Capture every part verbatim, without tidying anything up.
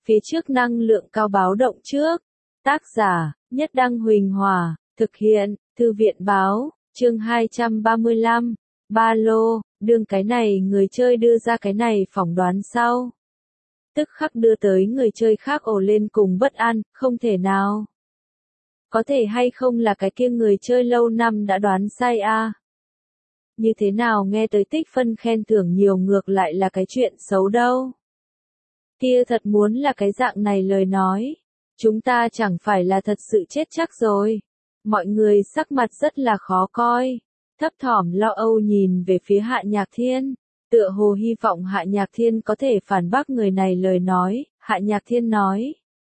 phía trước năng lượng cao báo động trước. Tác giả, Nhất Đăng Huỳnh Hòa, thực hiện, Thư viện Báo, chương hai trăm ba mươi lăm, ba lô, đương cái này người chơi đưa ra cái này phỏng đoán sau. Tức khắc đưa tới người chơi khác ồ lên cùng bất an, không thể nào. Có thể hay không là cái kia người chơi lâu năm đã đoán sai a? À? Như thế nào nghe tới tích phân khen thưởng nhiều ngược lại là cái chuyện xấu đâu. Kia thật muốn là cái dạng này lời nói. Chúng ta chẳng phải là thật sự chết chắc rồi. Mọi người sắc mặt rất là khó coi. Thấp thỏm lo âu nhìn về phía Hạ Nhạc Thiên. Tựa hồ hy vọng Hạ Nhạc Thiên có thể phản bác người này lời nói. Hạ Nhạc Thiên nói.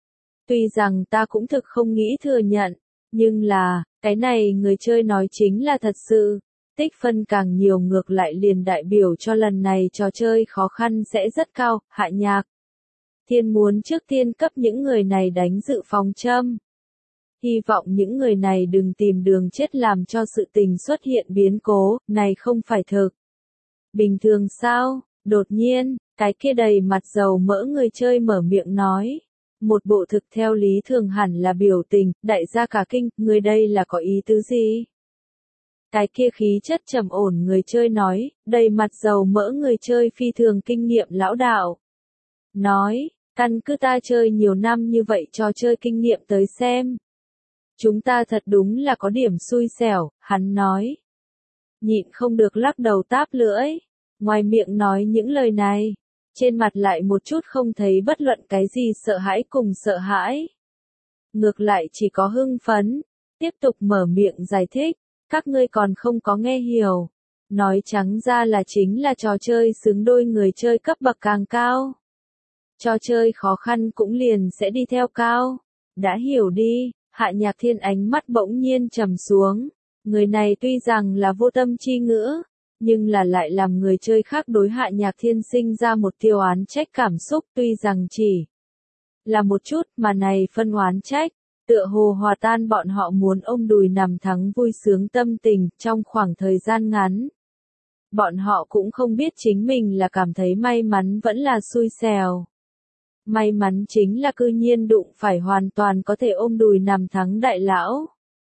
Tuy rằng ta cũng thực không nghĩ thừa nhận. Nhưng là, cái này người chơi nói chính là thật sự. Tích phân càng nhiều ngược lại liền đại biểu cho lần này trò chơi khó khăn sẽ rất cao. Hạ Nhạc Thiên muốn trước tiên cấp những người này đánh dự phòng châm. Hy vọng những người này đừng tìm đường chết làm cho sự tình xuất hiện biến cố, này không phải thực. Bình thường sao? Đột nhiên, cái kia đầy mặt dầu mỡ người chơi mở miệng nói. Một bộ thực theo lý thường hẳn là biểu tình, đại gia cả kinh, người đây là có ý tứ gì? Cái kia khí chất trầm ổn người chơi nói, đầy mặt dầu mỡ người chơi phi thường kinh nghiệm lão đạo. Nói, căn cứ ta chơi nhiều năm như vậy cho chơi kinh nghiệm tới xem. Chúng ta thật đúng là có điểm xui xẻo, hắn nói. Nhịn không được lắc đầu táp lưỡi. Ngoài miệng nói những lời này, trên mặt lại một chút không thấy bất luận cái gì sợ hãi cùng sợ hãi. Ngược lại chỉ có hưng phấn, tiếp tục mở miệng giải thích, các ngươi còn không có nghe hiểu. Nói trắng ra là chính là trò chơi xứng đôi người chơi cấp bậc càng cao. Trò chơi khó khăn cũng liền sẽ đi theo cao. Đã hiểu đi, Hạ Nhạc Thiên ánh mắt bỗng nhiên trầm xuống. Người này tuy rằng là vô tâm chi ngữ, nhưng là lại làm người chơi khác đối Hạ Nhạc Thiên sinh ra một tiêu oán trách cảm xúc tuy rằng chỉ là một chút mà này phân oán trách, tựa hồ hòa tan bọn họ muốn ôm đùi nằm thắng vui sướng tâm tình trong khoảng thời gian ngắn. Bọn họ cũng không biết chính mình là cảm thấy may mắn vẫn là xui xẻo. May mắn chính là cư nhiên đụng phải hoàn toàn có thể ôm đùi nằm thắng đại lão.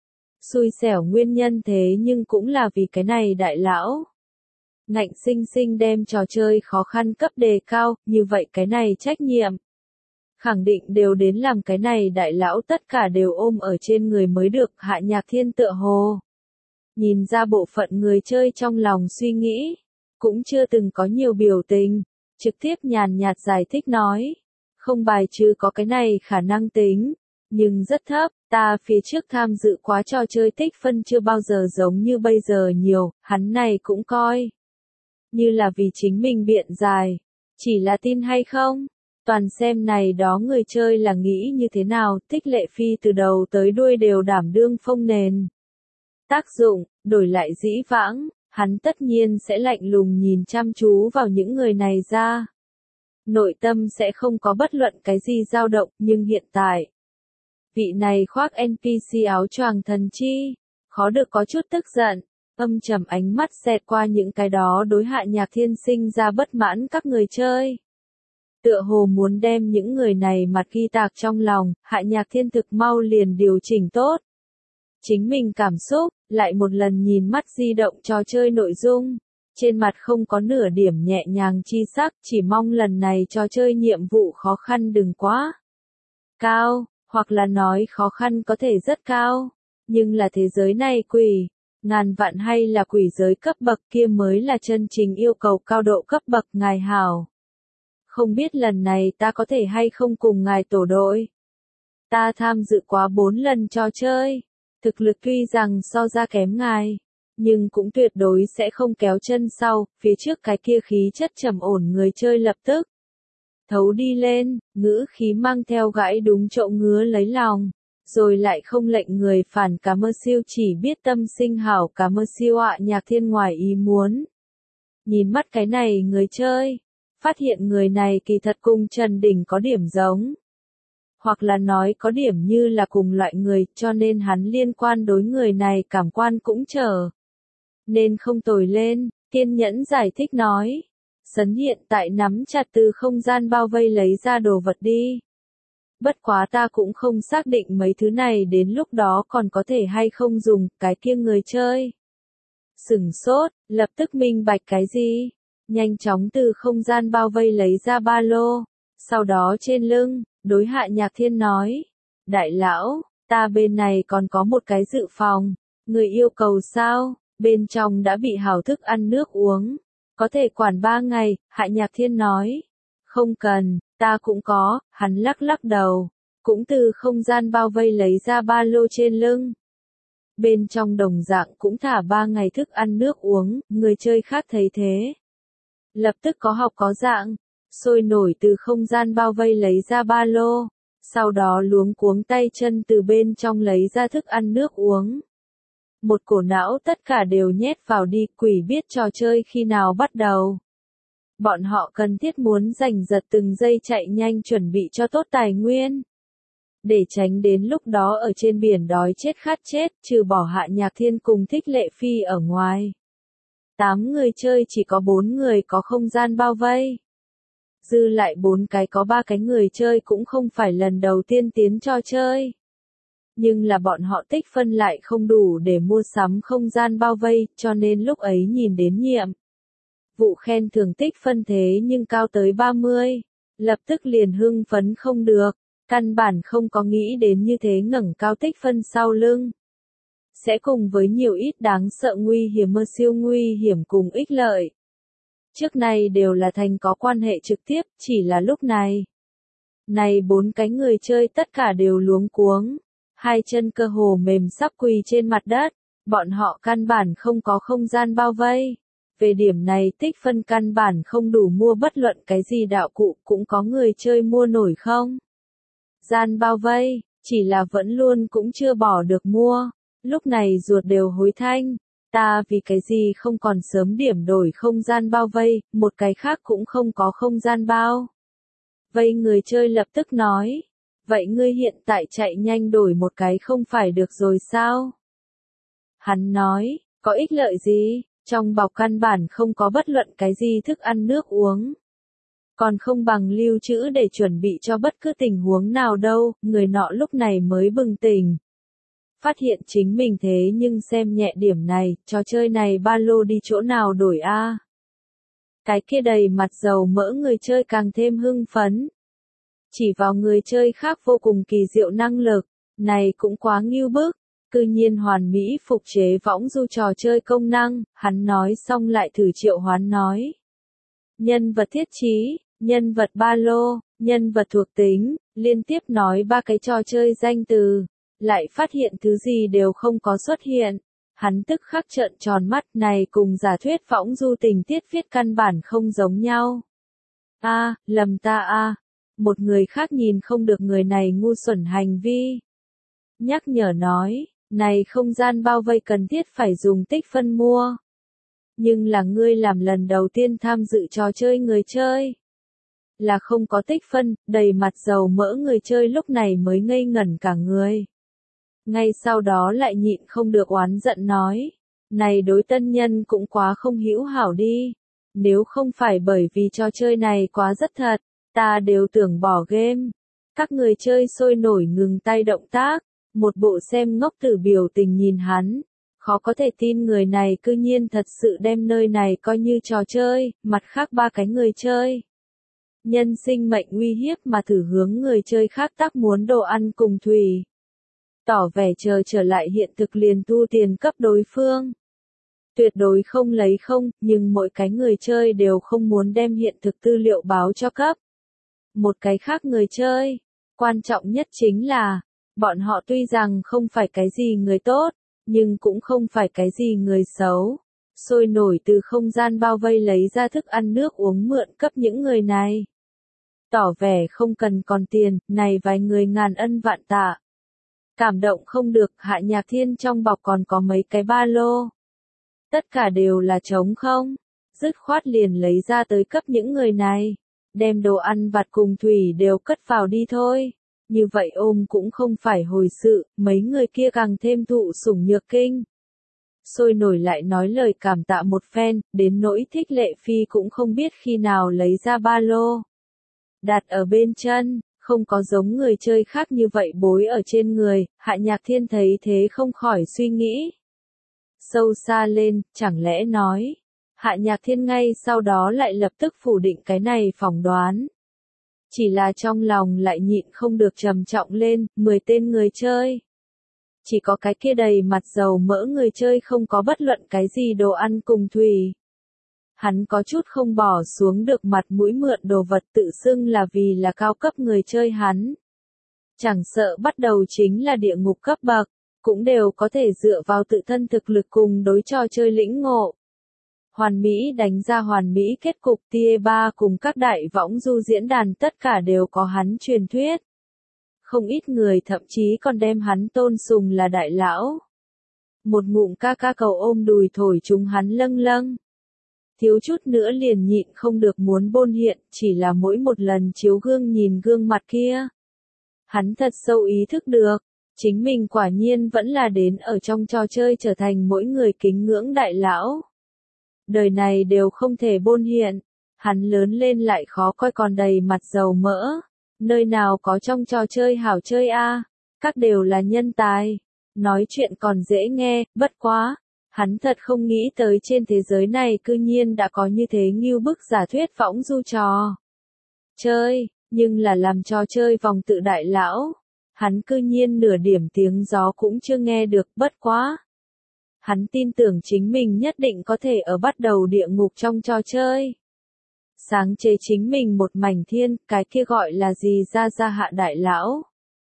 Xui xẻo nguyên nhân thế nhưng cũng là vì cái này đại lão. Ngạnh sinh sinh đem trò chơi khó khăn cấp đề cao, như vậy cái này trách nhiệm. Khẳng định đều đến làm cái này đại lão tất cả đều ôm ở trên người mới được. Hạ Nhạc Thiên tựa hồ. Nhìn ra bộ phận người chơi trong lòng suy nghĩ. Cũng chưa từng có nhiều biểu tình. Trực tiếp nhàn nhạt giải thích nói. Không bài trừ có cái này khả năng tính. Nhưng rất thấp, ta phía trước tham dự quá trò chơi tích phân chưa bao giờ giống như bây giờ nhiều, hắn này cũng coi. Như là vì chính mình biện giải. Chỉ là tin hay không? Toàn xem này đó người chơi là nghĩ như thế nào, Tích Lệ Phi từ đầu tới đuôi đều đảm đương phông nền. Tác dụng, đổi lại dĩ vãng, hắn tất nhiên sẽ lạnh lùng nhìn chăm chú vào những người này ra. Nội tâm sẽ không có bất luận cái gì dao động, nhưng hiện tại. Vị này khoác en pê xê áo choàng thần chi, khó được có chút tức giận, âm trầm ánh mắt xẹt qua những cái đó đối Hạ Nhạc Thiên sinh ra bất mãn các người chơi. Tựa hồ muốn đem những người này mặt ghi tạc trong lòng, Hạ Nhạc Thiên thực mau liền điều chỉnh tốt. Chính mình cảm xúc, lại một lần nhìn mắt di động trò chơi nội dung. Trên mặt không có nửa điểm nhẹ nhàng chi sắc, chỉ mong lần này trò chơi nhiệm vụ khó khăn đừng quá cao, hoặc là nói khó khăn có thể rất cao, nhưng là thế giới này quỷ, ngàn vạn hay là quỷ giới cấp bậc kia mới là chân chính yêu cầu cao độ cấp bậc ngài hảo. Không biết lần này ta có thể hay không cùng ngài tổ đội. Ta tham dự quá bốn lần trò chơi, thực lực tuy rằng so ra kém ngài. Nhưng cũng tuyệt đối sẽ không kéo chân sau, phía trước cái kia khí chất trầm ổn người chơi lập tức. Thấu đi lên, ngữ khí mang theo gãi đúng chỗ ngứa lấy lòng, rồi lại không lệnh người phản cá mơ siêu chỉ biết tâm sinh hảo cá mơ siêu ạ Nhạc Thiên ngoài ý muốn. Nhìn mắt cái này người chơi, phát hiện người này kỳ thật cùng Trần Đình có điểm giống. Hoặc là nói có điểm như là cùng loại người cho nên hắn liên quan đối người này cảm quan cũng trở. Nên không tồi lên, kiên nhẫn giải thích nói. Sấn hiện tại nắm chặt từ không gian bao vây lấy ra đồ vật đi. Bất quá ta cũng không xác định mấy thứ này đến lúc đó còn có thể hay không dùng, cái kia người chơi. Sửng sốt, lập tức minh bạch cái gì? Nhanh chóng từ không gian bao vây lấy ra ba lô. Sau đó trên lưng, đối Hạ Nhạc Thiên nói. Đại lão, ta bên này còn có một cái dự phòng. Người yêu cầu sao? Bên trong đã bị hảo thức ăn nước uống. Có thể quản ba ngày, Hạ Nhạc Thiên nói. Không cần, ta cũng có, hắn lắc lắc đầu. Cũng từ không gian bao vây lấy ra ba lô trên lưng. Bên trong đồng dạng cũng thả ba ngày thức ăn nước uống, người chơi khác thấy thế. Lập tức có học có dạng, sôi nổi từ không gian bao vây lấy ra ba lô. Sau đó luống cuống tay chân từ bên trong lấy ra thức ăn nước uống. Một cổ não tất cả đều nhét vào đi, quỷ biết trò chơi khi nào bắt đầu. Bọn họ cần thiết muốn giành giật từng giây chạy nhanh chuẩn bị cho tốt tài nguyên. Để tránh đến lúc đó ở trên biển đói chết khát chết, trừ bỏ Hạ Nhạc Thiên cùng Thích Lệ Phi ở ngoài. Tám người chơi chỉ có bốn người có không gian bao vây. Dư lại bốn cái có ba cái người chơi cũng không phải lần đầu tiên tiến trò chơi. Nhưng là bọn họ tích phân lại không đủ để mua sắm không gian bao vây, cho nên lúc ấy nhìn đến nhiệm. Vụ khen thưởng tích phân thế nhưng cao tới ba mươi. Lập tức liền hưng phấn không được. Căn bản không có nghĩ đến như thế ngẩng cao tích phân sau lưng. Sẽ cùng với nhiều ít đáng sợ nguy hiểm mơ siêu nguy hiểm cùng ích lợi. Trước này đều là thành có quan hệ trực tiếp, chỉ là lúc này. Này bốn cái người chơi tất cả đều luống cuống. Hai chân cơ hồ mềm sắp quỳ trên mặt đất. Bọn họ căn bản không có không gian bao vây. Về điểm này tích phân căn bản không đủ mua bất luận cái gì đạo cụ, cũng có người chơi mua nổi không? Gian bao vây, chỉ là vẫn luôn cũng chưa bỏ được mua. Lúc này ruột đều hối thanh. Ta vì cái gì không còn sớm điểm đổi không gian bao vây, một cái khác cũng không có không gian bao. Vây người chơi lập tức nói. Vậy ngươi hiện tại chạy nhanh đổi một cái không phải được rồi sao? Hắn nói, có ích lợi gì? Trong bọc căn bản không có bất luận cái gì thức ăn nước uống. Còn không bằng lưu trữ để chuẩn bị cho bất cứ tình huống nào đâu, người nọ lúc này mới bừng tỉnh. Phát hiện chính mình thế nhưng xem nhẹ điểm này, trò chơi này ba lô đi chỗ nào đổi a? Cái kia đầy mặt dầu mỡ người chơi càng thêm hưng phấn. Chỉ vào người chơi khác vô cùng kỳ diệu năng lực, này cũng quá ngưu bức. Cư nhiên hoàn mỹ phục chế võng du trò chơi công năng, hắn nói xong lại thử triệu hoán nói. Nhân vật thiết trí, nhân vật ba lô, nhân vật thuộc tính, liên tiếp nói ba cái trò chơi danh từ, lại phát hiện thứ gì đều không có xuất hiện. Hắn tức khắc trợn tròn mắt, này cùng giả thuyết võng du tình tiết viết căn bản không giống nhau. A, lầm ta a. Một người khác nhìn không được người này ngu xuẩn hành vi. Nhắc nhở nói. Này không gian bao vây cần thiết phải dùng tích phân mua. Nhưng là ngươi làm lần đầu tiên tham dự trò chơi người chơi. Là không có tích phân, đầy mặt dầu mỡ người chơi lúc này mới ngây ngẩn cả người. Ngay sau đó lại nhịn không được oán giận nói. Này đối tân nhân cũng quá không hữu hảo đi. Nếu không phải bởi vì trò chơi này quá rất thật, ta đều tưởng bỏ game. Các người chơi sôi nổi ngừng tay động tác. Một bộ xem ngốc tử biểu tình nhìn hắn, khó có thể tin người này cư nhiên thật sự đem nơi này coi như trò chơi, mặt khác ba cái người chơi. Nhân sinh mệnh uy hiếp mà thử hướng người chơi khác tác muốn đồ ăn cùng thủy. Tỏ vẻ chờ trở lại hiện thực liền thu tiền cấp đối phương. Tuyệt đối không lấy không, nhưng mỗi cái người chơi đều không muốn đem hiện thực tư liệu báo cho cấp. Một cái khác người chơi, quan trọng nhất chính là, bọn họ tuy rằng không phải cái gì người tốt, nhưng cũng không phải cái gì người xấu. Sôi nổi từ không gian bao vây lấy ra thức ăn nước uống mượn cấp những người này. Tỏ vẻ không cần còn tiền, này vài người ngàn ân vạn tạ. Cảm động không được, Hạ Nhạc Thiên trong bọc còn có mấy cái ba lô. Tất cả đều là trống không, dứt khoát liền lấy ra tới cấp những người này. Đem đồ ăn vặt cùng thủy đều cất vào đi thôi. Như vậy ôm cũng không phải hồi sự, mấy người kia càng thêm thụ sủng nhược kinh. Sôi nổi lại nói lời cảm tạ một phen, đến nỗi Thích Lệ Phi cũng không biết khi nào lấy ra ba lô. Đặt ở bên chân, Không có giống người chơi khác như vậy bối ở trên người, Hạ Nhạc Thiên thấy thế không khỏi suy nghĩ. Sâu xa lên, chẳng lẽ nói. Hạ Nhạc Thiên ngay sau đó lại lập tức phủ định cái này phỏng đoán. Chỉ là trong lòng lại nhịn không được trầm trọng lên, mười tên người chơi. Chỉ có cái kia đầy mặt dầu mỡ người chơi không có bất luận cái gì đồ ăn cùng thủy. Hắn có chút không bỏ xuống được mặt mũi mượn đồ vật tự xưng là vì là cao cấp người chơi hắn. Chẳng sợ bắt đầu chính là địa ngục cấp bậc, cũng đều có thể dựa vào tự thân thực lực cùng đối trò chơi lĩnh ngộ. Hoàn Mỹ đánh ra hoàn Mỹ kết cục tier ba cùng các đại võng du diễn đàn tất cả đều có hắn truyền thuyết. Không ít người thậm chí còn đem hắn tôn sùng là đại lão. Một ngụm ca ca cầu ôm đùi thổi chúng hắn lâng lâng. Thiếu chút nữa liền nhịn không được muốn bôn hiện, chỉ là mỗi một lần chiếu gương nhìn gương mặt kia. Hắn thật sâu ý thức được, chính mình quả nhiên vẫn là đến ở trong trò chơi trở thành mỗi người kính ngưỡng đại lão. Đời này đều không thể bôn hiện, hắn lớn lên lại khó coi còn đầy mặt dầu mỡ. Nơi nào có trong trò chơi hảo chơi a, các đều là nhân tài. Nói chuyện còn dễ nghe, bất quá. Hắn thật không nghĩ tới trên thế giới này cư nhiên đã có như thế ngưu bức giả thuyết võng du trò chơi, nhưng là làm trò chơi vòng tự đại lão. Hắn cư nhiên nửa điểm tiếng gió cũng chưa nghe được, bất quá. Hắn tin tưởng chính mình nhất định có thể ở bắt đầu địa ngục trong trò chơi. Sáng chế chính mình một mảnh thiên, cái kia gọi là gì ra ra hạ đại lão.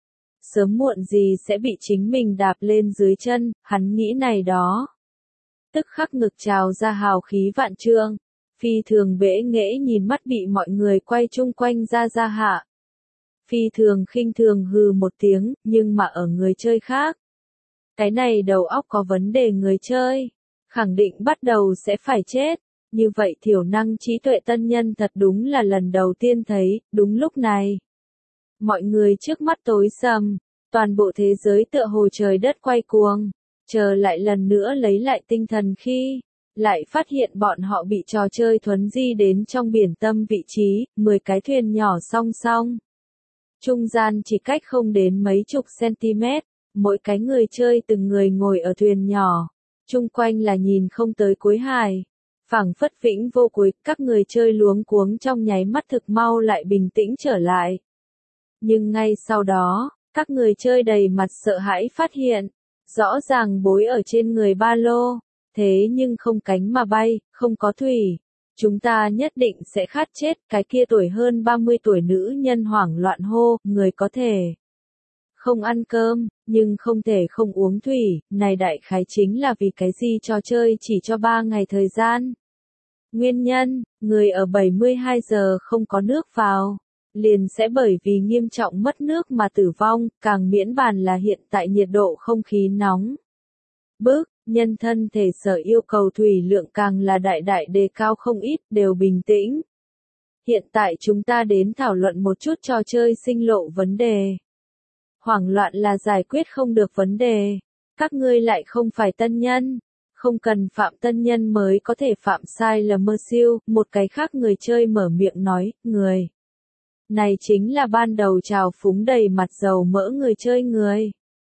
Sớm muộn gì sẽ bị chính mình đạp lên dưới chân, hắn nghĩ này đó. Tức khắc ngực trào ra hào khí vạn trượng, phi thường bẽ nghễ nhìn mắt bị mọi người quay chung quanh ra ra hạ. Phi thường khinh thường hừ một tiếng, nhưng mà ở người chơi khác. Cái này đầu óc có vấn đề người chơi, khẳng định bắt đầu sẽ phải chết. Như vậy thiểu năng trí tuệ tân nhân thật đúng là lần đầu tiên thấy, đúng lúc này. Mọi người trước mắt tối sầm, toàn bộ thế giới tựa hồ trời đất quay cuồng, chờ lại lần nữa lấy lại tinh thần khi, lại phát hiện bọn họ bị trò chơi thuấn di đến trong biển tâm vị trí, mười cái thuyền nhỏ song song. Trung gian chỉ cách không đến mấy chục cm, mỗi cái người chơi từng người ngồi ở thuyền nhỏ, chung quanh là nhìn không tới cuối hải. Phảng phất vĩnh vô cuối, các người chơi luống cuống trong nháy mắt thực mau lại bình tĩnh trở lại. Nhưng ngay sau đó, các người chơi đầy mặt sợ hãi phát hiện, rõ ràng bối ở trên người ba lô, thế nhưng không cánh mà bay, không có thủy. Chúng ta nhất định sẽ khát chết, cái kia tuổi hơn ba mươi tuổi nữ nhân hoảng loạn hô, người có thể không ăn cơm, nhưng không thể không uống thủy, này đại khái chính là vì cái gì trò chơi chỉ cho ba ngày thời gian. Nguyên nhân, người ở bảy mươi hai giờ không có nước vào, liền sẽ bởi vì nghiêm trọng mất nước mà tử vong, càng miễn bàn là hiện tại nhiệt độ không khí nóng. Bức, nhân thân thể sở yêu cầu thủy lượng càng là đại đại đề cao không ít, đều bình tĩnh. Hiện tại chúng ta đến thảo luận một chút trò chơi sinh lộ vấn đề. Hoảng loạn là giải quyết không được vấn đề. Các ngươi lại không phải tân nhân. Không cần phạm tân nhân mới có thể phạm sai lầm mơ siêu. Một cái khác người chơi mở miệng nói, người. Này chính là ban đầu trào phúng đầy mặt dầu mỡ người chơi người.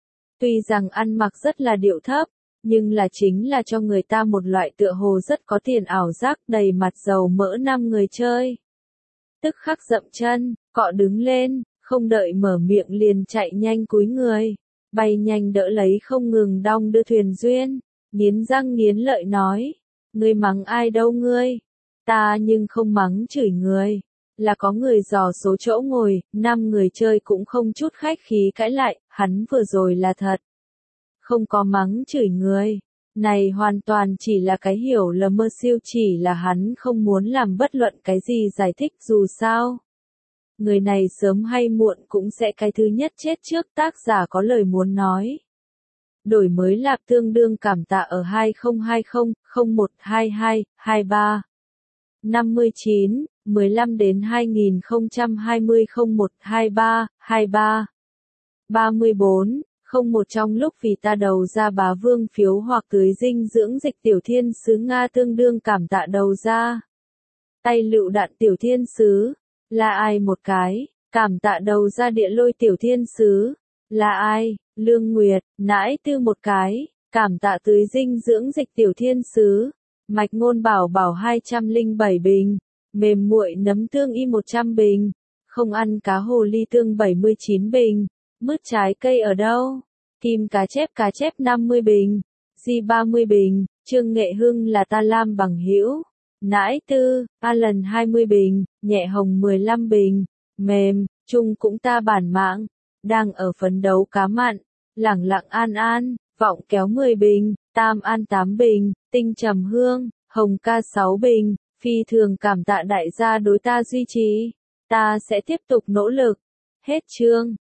Tuy rằng ăn mặc rất là điệu thấp, nhưng là chính là cho người ta một loại tựa hồ rất có tiền ảo giác đầy mặt dầu mỡ năm người chơi. Tức khắc dậm chân, cọ đứng lên. Không đợi mở miệng liền chạy nhanh cúi người, bay nhanh đỡ lấy không ngừng đong đưa thuyền duyên, nghiến răng nghiến lợi nói, ngươi mắng ai đâu ngươi, ta nhưng không mắng chửi người, là có người dò số chỗ ngồi, năm người chơi cũng không chút khách khí cãi lại, hắn vừa rồi là thật, không có mắng chửi người, này hoàn toàn chỉ là cái hiểu lầm mơ siêu, chỉ là hắn không muốn làm bất luận cái gì giải thích dù sao. Người này sớm hay muộn cũng sẽ cái thứ nhất chết trước, tác giả có lời muốn nói. Đổi mới lạp tương đương cảm tạ ở hai không hai không, không một hai hai, hai ba. năm mươi chín, mười lăm đến hai nghìn không trăm hai mươi không một hai ba, hai ba. ba mươi bốn, không một trong lúc vì ta đầu ra bá vương phiếu hoặc tưới dinh dưỡng dịch tiểu thiên sứ Nga tương đương cảm tạ đầu ra. Tay lựu đạn tiểu thiên sứ. Là ai một cái, Cảm tạ đầu ra địa lôi tiểu thiên sứ. Là ai? Lương Nguyệt, nãi tư một cái. Cảm tạ tưới dinh dưỡng dịch tiểu thiên sứ. Mạch ngôn bảo bảo hai trăm lẻ bảy bình. Mềm nguội nấm tương y một trăm bình. Không ăn cá hồ ly tương bảy mươi chín bình. Mứt trái cây ở đâu? Kim cá chép cá chép năm mươi bình. Di ba mươi bình. Trương Nghệ Hưng là ta lam bằng hữu. Nãi tư, Alan hai mươi bình. Nhẹ hồng mười lăm bình. Mềm, Trung cũng ta bản mạng. Đang ở phấn đấu cá mặn. Lẳng lặng an an, vọng kéo mười bình. Tam an tám bình. Tinh trầm hương, hồng ca sáu bình. Phi thường cảm tạ đại gia đối ta duy trì. Ta sẽ tiếp tục nỗ lực. Hết chương.